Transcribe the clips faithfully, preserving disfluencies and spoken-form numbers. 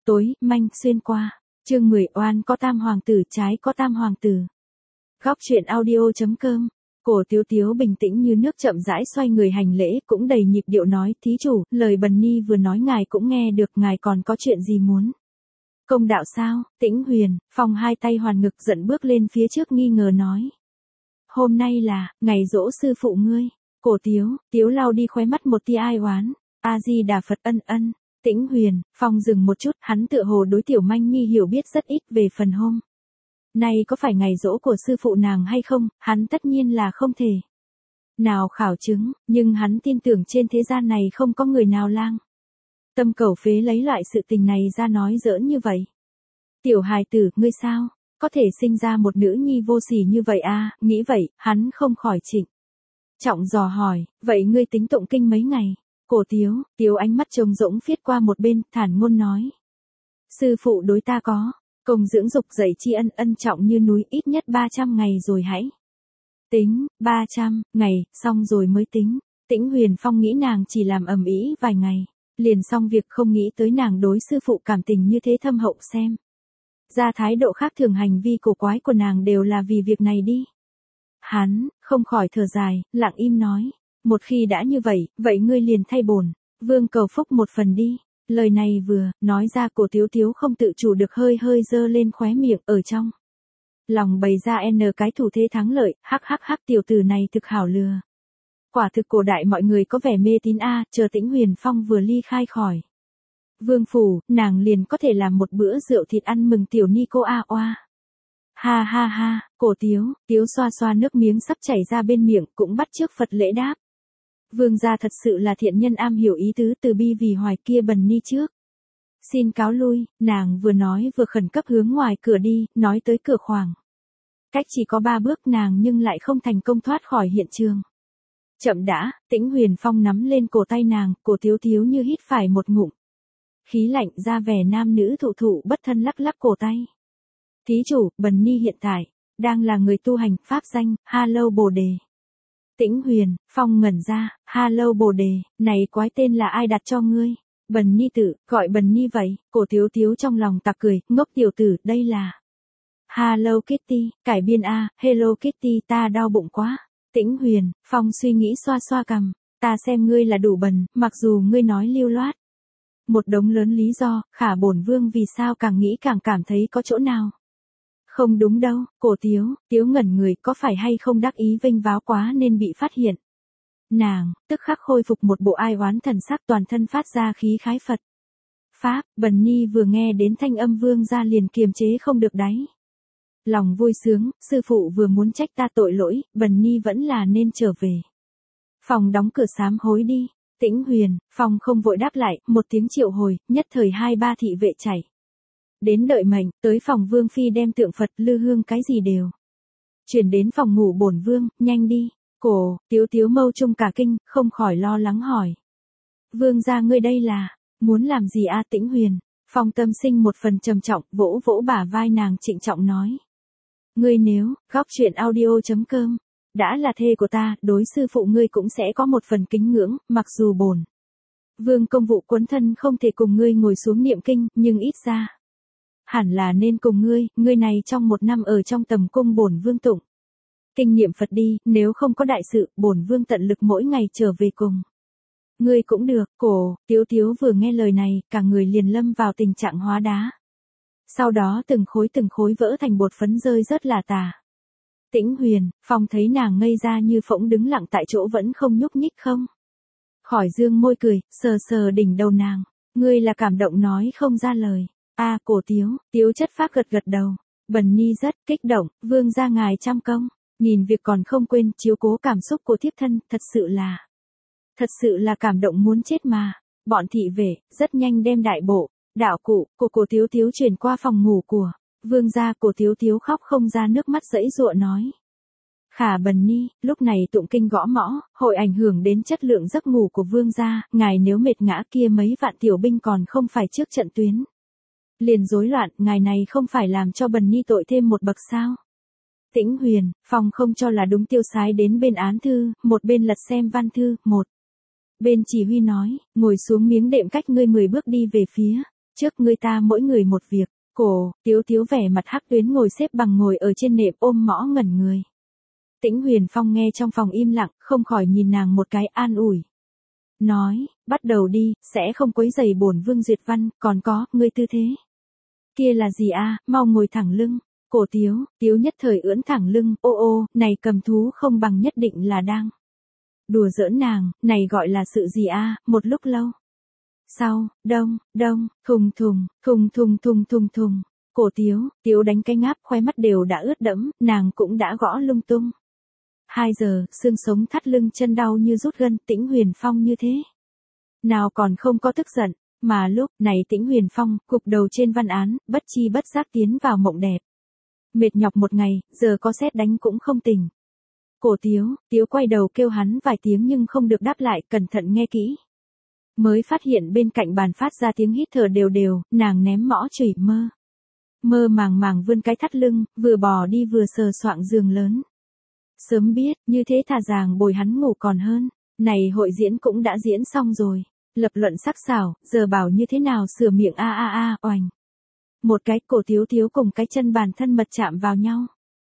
tối, manh, xuyên qua. Chương mười, oan có tam hoàng tử, trái có tam hoàng tử. Góc truyện audio.com. Cổ Tiếu Tiếu bình tĩnh như nước chậm rãi xoay người hành lễ, cũng đầy nhịp điệu nói, thí chủ, lời Bần Ni vừa nói ngài cũng nghe được, ngài còn có chuyện gì muốn? Công đạo sao? Tĩnh Huyền, Phong hai tay hoàn ngực giận bước lên phía trước nghi ngờ nói. Hôm nay là, ngày giỗ sư phụ ngươi. Cổ Tiếu, Tiếu lau đi khóe mắt một tia ai oán. A-di-đà Phật, ân ân. Tĩnh Huyền, Phong dừng một chút, hắn tựa hồ đối Tiểu Manh Nhi hiểu biết rất ít về phần hôm nay có phải ngày giỗ của sư phụ nàng hay không, hắn tất nhiên là không thể nào khảo chứng, nhưng hắn tin tưởng trên thế gian này không có người nào lang tâm cầu phế lấy loại sự tình này ra nói giỡn như vậy. Tiểu hài tử, ngươi sao, có thể sinh ra một nữ nhi vô sỉ như vậy à? Nghĩ vậy, hắn không khỏi trịnh trọng dò hỏi, vậy ngươi tính tụng kinh mấy ngày? Cổ Tiếu, Tiếu ánh mắt trống rỗng phiết qua một bên, thản ngôn nói. Sư phụ đối ta có công dưỡng dục dạy tri ân ân trọng như núi, ít nhất ba trăm ngày rồi hãy tính, ba trăm ngày, xong rồi mới tính. Tĩnh Huyền Phong nghĩ nàng chỉ làm ầm ĩ vài ngày, liền xong việc, không nghĩ tới nàng đối sư phụ cảm tình như thế thâm hậu, xem ra thái độ khác thường hành vi cổ quái của nàng đều là vì việc này đi. Hắn, không khỏi thở dài, lặng im nói, một khi đã như vậy, vậy ngươi liền thay bổn vương cầu phúc một phần đi. Lời này vừa nói ra, Cổ Tiếu Tiếu không tự chủ được hơi hơi dơ lên khóe miệng, ở trong lòng bày ra n cái thủ thế thắng lợi, hắc hắc hắc, tiểu tử này thực hảo lừa. Quả thực cổ đại mọi người có vẻ mê tín a. Chờ Tĩnh Huyền Phong vừa ly khai khỏi vương phủ, nàng liền có thể làm một bữa rượu thịt ăn mừng tiểu ni cô a oa. Ha ha ha, Cổ Tiếu, Tiếu xoa xoa nước miếng sắp chảy ra bên miệng, cũng bắt chước Phật lễ đáp. Vương gia thật sự là thiện nhân am hiểu ý tứ, từ bi vì hoài, kia Bần Ni trước xin cáo lui. Nàng vừa nói vừa khẩn cấp hướng ngoài cửa đi, nói tới cửa khoảng cách chỉ có ba bước, nàng nhưng lại không thành công thoát khỏi hiện trường. Chậm đã. Tĩnh Huyền Phong nắm lên cổ tay nàng, Cổ Tiếu Tiếu như hít phải một ngụm khí lạnh, ra vẻ nam nữ thụ thụ bất thân lắc lắc cổ tay. Thí chủ, Bần Ni hiện tại đang là người tu hành, pháp danh Ha Lâu Bồ Đề. Tĩnh Huyền Phong ngẩn ra, Ha Lâu Bồ Đề, này quái tên là ai đặt cho ngươi? Bần Ni tự gọi Bần Ni vậy. Cổ Tiếu Tiếu trong lòng tặc cười, ngốc tiểu tử, đây là Hello Kitty, cải biên a. Hello Kitty, ta đau bụng quá. Tĩnh Huyền Phong suy nghĩ xoa xoa cằm, ta xem ngươi là đủ bần, mặc dù ngươi nói lưu loát một đống lớn lý do, khả bổn vương vì sao càng nghĩ càng cảm thấy có chỗ nào không đúng đâu. Cổ Tiếu, Tiếu ngẩn người, có phải hay không đắc ý vênh váo quá nên bị phát hiện. Nàng, tức khắc khôi phục một bộ ai oán thần sắc, toàn thân phát ra khí khái Phật Pháp. Bần Ni vừa nghe đến thanh âm vương gia liền kiềm chế không được đáy lòng vui sướng, sư phụ vừa muốn trách ta tội lỗi, Bần Ni vẫn là nên trở về phòng đóng cửa sám hối đi. Tĩnh Huyền Phong không vội đáp lại, một tiếng triệu hồi, nhất thời hai ba thị vệ chảy đến đợi mệnh, tới phòng vương phi đem tượng Phật, lư hương cái gì đều chuyển đến phòng ngủ bổn vương, nhanh đi. Cổ Tiếu Tiếu mâu trung cả kinh, không khỏi lo lắng hỏi. Vương gia ngươi đây là muốn làm gì a? Tĩnh Huyền Phong tâm sinh một phần trầm trọng, vỗ vỗ bả vai nàng trịnh trọng nói. Ngươi nếu, góc truyện audio.com, đã là thê của ta, đối sư phụ ngươi cũng sẽ có một phần kính ngưỡng, mặc dù bổn vương công vụ quấn thân không thể cùng ngươi ngồi xuống niệm kinh, nhưng ít ra hẳn là nên cùng ngươi, ngươi này trong một năm ở trong tầm cung bổn vương tụng kinh niệm Phật đi, nếu không có đại sự, bổn vương tận lực mỗi ngày trở về cùng ngươi cũng được. Cổ Tiếu Tiếu vừa nghe lời này, cả người liền lâm vào tình trạng hóa đá, sau đó từng khối từng khối vỡ thành bột phấn rơi rớt là tả. Tĩnh Huyền Phong thấy nàng ngây ra như phỗng đứng lặng tại chỗ vẫn không nhúc nhích, không khỏi dương môi cười, sờ sờ đỉnh đầu nàng. Ngươi là cảm động nói không ra lời. A. À, Cổ Tiếu, Tiếu chất phác gật gật đầu. Bần Ni rất kích động, vương gia ngài trăm công, nhìn việc còn không quên chiếu cố cảm xúc của thiếp thân, thật sự là, thật sự là cảm động muốn chết mà. Bọn thị vệ rất nhanh đem đại bộ đạo cụ của Cổ Tiếu Tiếu chuyển qua phòng ngủ của vương gia. Cổ Tiếu Tiếu khóc không ra nước mắt, giãy giụa nói. Khả Bần Ni, lúc này tụng kinh gõ mõ, hội ảnh hưởng đến chất lượng giấc ngủ của vương gia, ngài nếu mệt ngã kia mấy vạn tiểu binh còn không phải trước trận tuyến liền rối loạn, ngài này không phải làm cho Bần Ni tội thêm một bậc sao? Tĩnh Huyền Phong không cho là đúng, tiêu sái đến bên án thư, một bên lật xem văn thư, một bên chỉ huy nói, ngồi xuống miếng đệm cách ngươi mười bước đi về phía trước ngươi ta mỗi người một việc. Cổ, Tiếu Tiếu vẻ mặt hắc tuyến ngồi xếp bằng ngồi ở trên nệm ôm mõ ngẩn người. Tĩnh Huyền Phong nghe trong phòng im lặng, không khỏi nhìn nàng một cái an ủi. Nói, bắt đầu đi, sẽ không quấy rầy bổn vương duyệt văn, còn có, ngươi tư thế. Kia là gì a, mau ngồi thẳng lưng. Cổ Tiếu, Tiếu nhất thời ưỡn thẳng lưng, ô ô, này cầm thú không bằng nhất định là đang. Đùa giỡn nàng, này gọi là sự gì a, một lúc lâu. Sau, đông, đông, thùng thùng, thùng thùng thùng thùng thùng. Cổ Tiếu, Tiếu đánh cái ngáp khoe mắt đều đã ướt đẫm, nàng cũng đã gõ lung tung. Hai giờ, xương sống thắt lưng chân đau như rút gân, Tĩnh Huyền Phong như thế. Nào còn không có tức giận, mà lúc này Tĩnh Huyền Phong, cục đầu trên văn án, bất chi bất giác tiến vào mộng đẹp. Mệt nhọc một ngày, giờ có sét đánh cũng không tỉnh. Cổ Tiếu, Tiếu quay đầu kêu hắn vài tiếng nhưng không được đáp lại, cẩn thận nghe kỹ. Mới phát hiện bên cạnh bàn phát ra tiếng hít thở đều đều, nàng ném mõ chửi mơ. Mơ màng màng vươn cái thắt lưng, vừa bò đi vừa sờ soạng giường lớn. Sớm biết, như thế thà rằng bồi hắn ngủ còn hơn. Này hội diễn cũng đã diễn xong rồi. Lập luận sắc sảo, giờ bảo như thế nào sửa miệng a a a, oành. Một cái Cổ Tiếu Tiếu cùng cái chân bàn thân mật chạm vào nhau.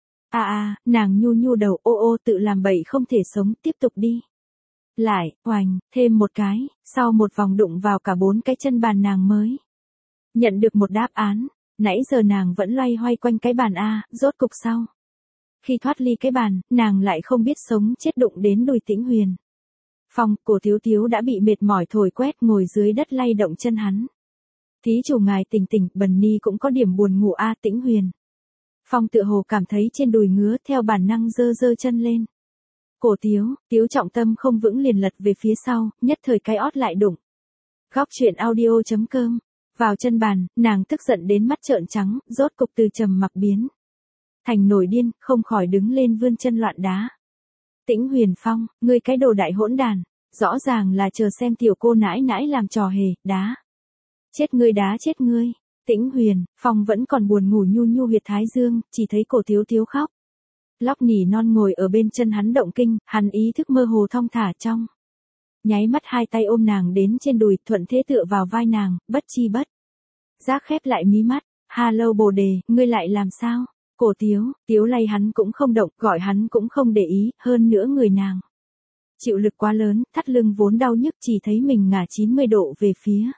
A a, nàng nhu nhu đầu ô ô tự làm bậy không thể sống, tiếp tục đi. Lại, oành, thêm một cái, sau một vòng đụng vào cả bốn cái chân bàn nàng mới. Nhận được một đáp án, nãy giờ nàng vẫn loay hoay quanh cái bàn A, rốt cục sau. Khi thoát ly cái bàn, nàng lại không biết sống chết đụng đến đùi Tĩnh Huyền Phong. Cổ Tiếu Tiếu đã bị mệt mỏi thổi quét ngồi dưới đất lay động chân hắn. Thí chủ ngài tỉnh tỉnh, bần ni cũng có điểm buồn ngủ a. Tĩnh Huyền Phong tựa hồ cảm thấy trên đùi ngứa, theo bản năng giơ giơ chân lên. Cổ Tiếu, Tiếu trọng tâm không vững liền lật về phía sau, nhất thời cái ót lại đụng. Góc truyện audio chấm com. Vào chân bàn, nàng tức giận đến mắt trợn trắng, rốt cục từ trầm mặc biến thành nổi điên, không khỏi đứng lên vươn chân loạn đá. Tĩnh Huyền Phong, ngươi cái đồ đại hỗn đàn, rõ ràng là chờ xem tiểu cô nãi nãi làm trò hề, đá. Chết ngươi đá chết ngươi. Tĩnh Huyền Phong vẫn còn buồn ngủ nhu nhu huyệt thái dương, chỉ thấy Cổ Tiếu Tiếu khóc. Lóc nỉ non ngồi ở bên chân hắn động kinh, hắn ý thức mơ hồ thong thả trong. Nháy mắt hai tay ôm nàng đến trên đùi, thuận thế tựa vào vai nàng, bất chi bất giác khép lại mí mắt. Hello bồ đề, ngươi lại làm sao? Cổ Tiếu, Tiếu lay hắn cũng không động, gọi hắn cũng không để ý, hơn nữa người nàng. Chịu lực quá lớn, thắt lưng vốn đau nhức chỉ thấy mình ngả chín mươi độ về phía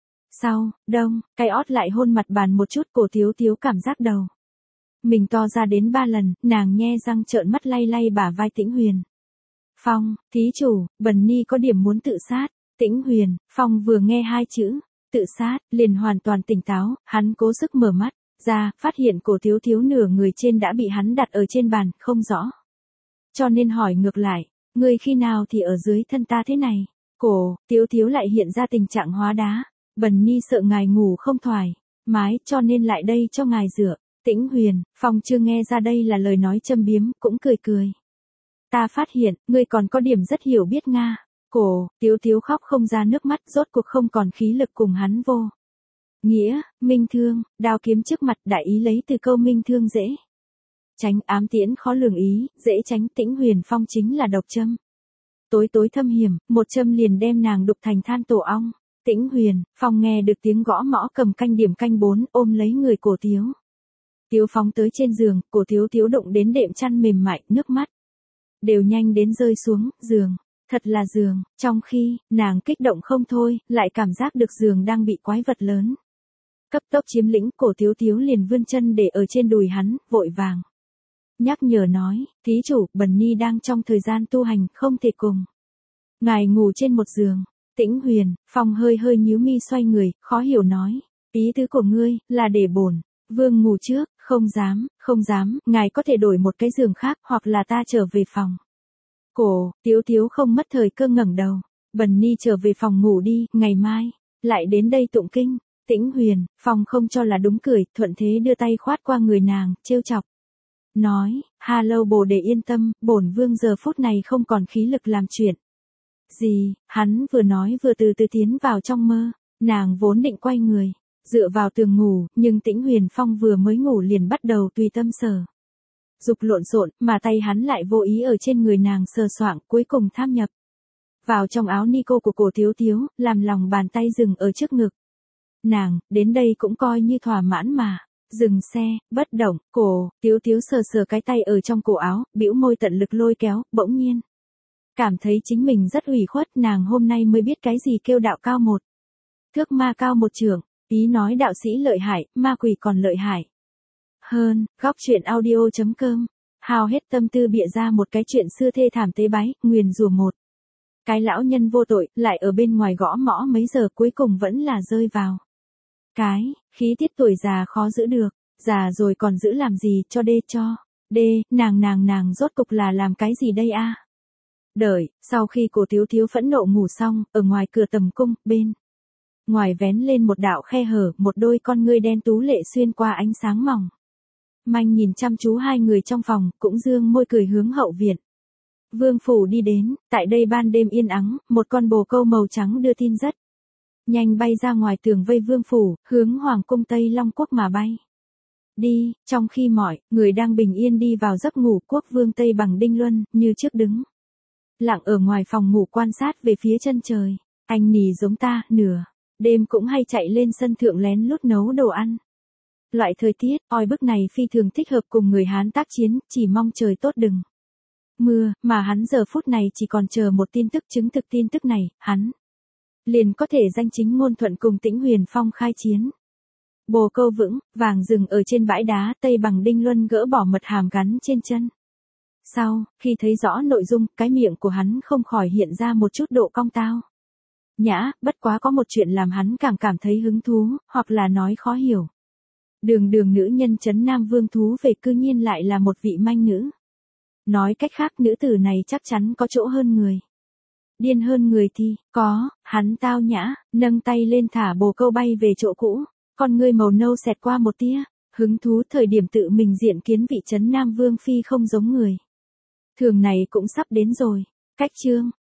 sau, đông, cái ót lại hôn mặt bàn một chút. Cổ Tiếu Tiếu cảm giác đầu mình to ra đến ba lần, nàng nhe răng trợn mắt lay lay bả vai Tĩnh Huyền Phong. Thí chủ, bần ni có điểm muốn tự sát. Tĩnh Huyền Phong vừa nghe hai chữ tự sát, liền hoàn toàn tỉnh táo, hắn cố sức mở mắt ra, phát hiện Cổ Tiếu Tiếu nửa người trên đã bị hắn đặt ở trên bàn, không rõ. Cho nên hỏi ngược lại, ngươi khi nào thì ở dưới thân ta thế này? Cổ Tiếu Tiếu lại hiện ra tình trạng hóa đá. Bần ni sợ ngài ngủ không thoải mái, cho nên lại đây cho ngài dựa. Tĩnh Huyền Phong chưa nghe ra đây là lời nói châm biếm, cũng cười cười. Ta phát hiện, ngươi còn có điểm rất hiểu biết Nga. Cổ Tiếu Tiếu khóc không ra nước mắt, rốt cuộc không còn khí lực cùng hắn vô nghĩa, minh thương, đao kiếm trước mặt, đại ý lấy từ câu minh thương dễ tránh, ám tiễn khó lường ý, dễ tránh. Tĩnh Huyền Phong chính là độc châm. Tối tối thâm hiểm, một châm liền đem nàng đục thành than tổ ong. Tĩnh Huyền Phong nghe được tiếng gõ mõ cầm canh điểm canh bốn, ôm lấy người Cổ Tiếu Tiếu phóng tới trên giường. Cổ Tiếu Tiếu đụng đến đệm chăn mềm mại, nước mắt đều nhanh đến rơi xuống. Giường, thật là giường. Trong khi nàng kích động không thôi, lại cảm giác được giường đang bị quái vật lớn cấp tốc chiếm lĩnh. Cổ Tiếu Tiếu liền vươn chân để ở trên đùi hắn, vội vàng nhắc nhở nói, thí chủ, bần ni đang trong thời gian tu hành, không thể cùng ngài ngủ trên một giường. Tĩnh Huyền Phong hơi hơi nhíu mi xoay người, khó hiểu nói, ý tứ của ngươi là để bổn vương ngủ trước? Không dám, không dám, ngài có thể đổi một cái giường khác, hoặc là ta trở về phòng. Cổ Tiếu Tiếu không mất thời cơ ngẩng đầu, bần ni trở về phòng ngủ đi, ngày mai lại đến đây tụng kinh. Tĩnh Huyền Phong không cho là đúng, cười, thuận thế đưa tay khoát qua người nàng, trêu chọc nói, hello bồ đề yên tâm, bổn vương giờ phút này không còn khí lực làm chuyện gì. Hắn vừa nói vừa từ từ tiến vào trong mơ. Nàng vốn định quay người dựa vào tường ngủ, nhưng Tĩnh Huyền Phong vừa mới ngủ liền bắt đầu tùy tâm sở dục lộn xộn, mà tay hắn lại vô ý ở trên người nàng sờ soạng, cuối cùng tham nhập vào trong áo nico của Cổ Tiếu Tiếu, làm lòng bàn tay dừng ở trước ngực. Nàng, đến đây cũng coi như thỏa mãn mà. Dừng xe, bất động, cổ, Tiếu Tiếu sờ sờ cái tay ở trong cổ áo, bĩu môi tận lực lôi kéo, bỗng nhiên. Cảm thấy chính mình rất ủy khuất, nàng hôm nay mới biết cái gì kêu đạo cao một thước ma cao một trượng, ý nói đạo sĩ lợi hại, ma quỷ còn lợi hại. Hơn, góc chuyện audio.com, hao hết tâm tư bịa ra một cái chuyện xưa thê thảm tế bái, nguyền rủa một. Cái lão nhân vô tội, lại ở bên ngoài gõ mõ mấy giờ cuối cùng vẫn là rơi vào. Cái, khí tiết tuổi già khó giữ được, già rồi còn giữ làm gì cho đê cho. Đê, nàng nàng nàng rốt cục là làm cái gì đây a? Đợi, sau khi cổ Tiếu Tiếu phẫn nộ ngủ xong, ở ngoài cửa tầm cung, bên ngoài vén lên một đạo khe hở, một đôi con ngươi đen tú lệ xuyên qua ánh sáng mỏng. Manh nhìn chăm chú hai người trong phòng, cũng dương môi cười hướng hậu viện. Vương phủ đi đến, tại đây ban đêm yên ắng, một con bồ câu màu trắng đưa tin rất nhanh bay ra ngoài tường vây vương phủ, hướng hoàng cung Tây Long Quốc mà bay. Đi, trong khi mọi người đang bình yên đi vào giấc ngủ, quốc vương Tây Bằng Đinh Luân, như trước đứng lặng ở ngoài phòng ngủ quan sát về phía chân trời. Anh nì giống ta, nửa đêm cũng hay chạy lên sân thượng lén lút nấu đồ ăn. Loại thời tiết, oi bức này phi thường thích hợp cùng người Hán tác chiến, chỉ mong trời tốt đừng mưa, mà hắn giờ phút này chỉ còn chờ một tin tức chứng thực tin tức này, hắn liền có thể danh chính ngôn thuận cùng Tĩnh Huyền Phong khai chiến. Bồ câu vững, vàng rừng ở trên bãi đá, Tây Bằng Đinh Luân gỡ bỏ mật hàm gắn trên chân. Sau, khi thấy rõ nội dung, cái miệng của hắn không khỏi hiện ra một chút độ cong tao. Nhã, bất quá có một chuyện làm hắn càng cảm thấy hứng thú, hoặc là nói khó hiểu. Đường đường nữ nhân trấn Nam Vương thú về cư nhiên lại là một vị manh nữ. Nói cách khác nữ tử này chắc chắn có chỗ hơn người. Điên hơn người thì, có, hắn tao nhã, nâng tay lên thả bồ câu bay về chỗ cũ, con ngươi màu nâu xẹt qua một tia, hứng thú thời điểm tự mình diện kiến vị trấn Nam Vương phi không giống người. Thường này cũng sắp đến rồi, cách chương.